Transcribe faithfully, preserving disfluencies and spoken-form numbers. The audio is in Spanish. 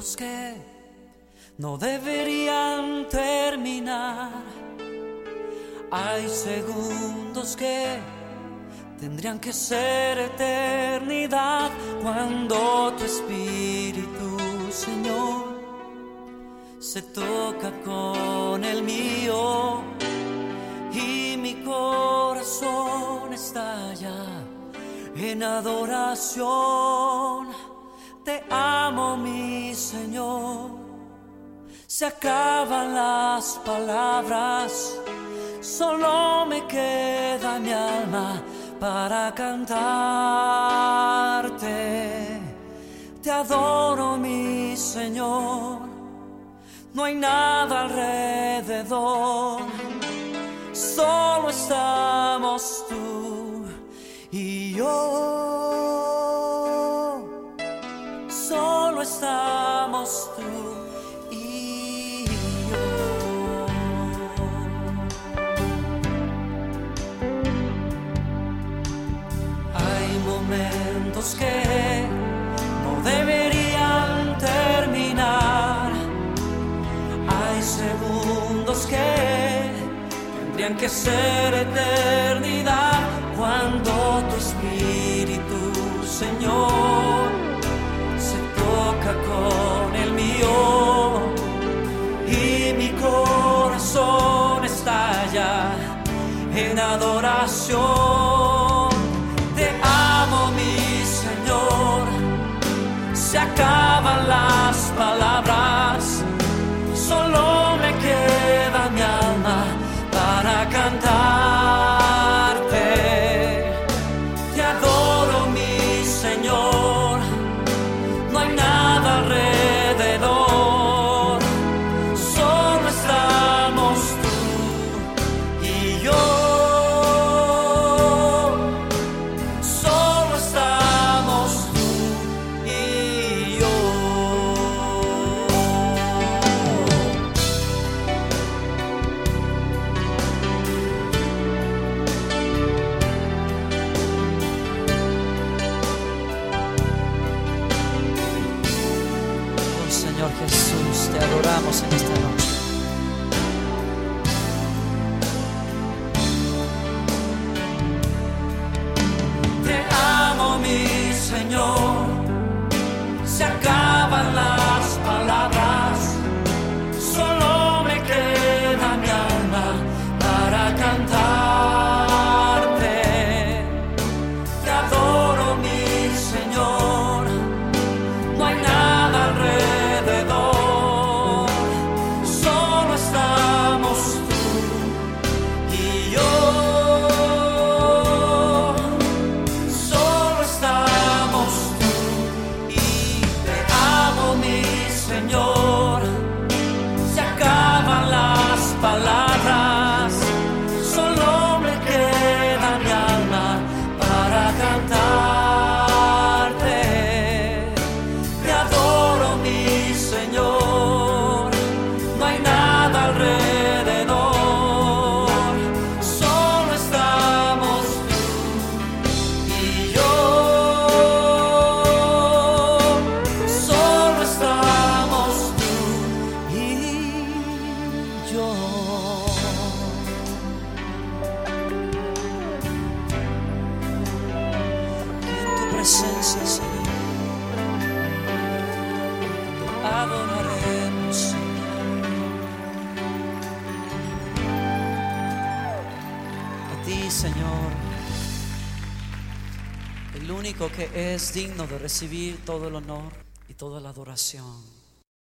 segundos que no deberían terminar. Hay segundos que tendrían que ser eternidad cuando tu espíritu, Señor, se toca con el mío y mi corazón estalla en adoración. Te amo, mi Señor. Se acaban las palabras, solo me queda mi alma para cantarte. Te adoro, mi Señor. No hay nada alrededor, solo estamos tú y yo. Solo estamos tú y yo. Hay momentos que no deberían terminar. Hay segundos que tendrían que ser eternidad cuando tu espíritu, Señor, se toca con el mío y mi corazón estalla en adoración. Te amo, mi Señor. Se acaban las palabras, solo me queda mi alma para cantarte. Te adoro, mi Señor. No hay nada alrededor, solo estamos tú y yo. Solo estamos tú y yo. Señor Jesús, te adoramos en esta noche. Te amo, mi Señor. Se acaban las palabras, solo me queda mi alma para cantarte. Te adoro, mi Señor. No hay nada alrededor, solo estamos tú y yo. Solo estamos tú y te amo, mi Señor. Se acaban las palabras, solo me queda mi alma para cantarte. Te adoro, mi Señor. No hay nada alrededor, solo estamos tú y yo. Solo estamos tú y yo. En tu presencia, Señor, adoraremos, Señor. A ti, Señor, el único que es digno de recibir todo el honor y toda la adoración.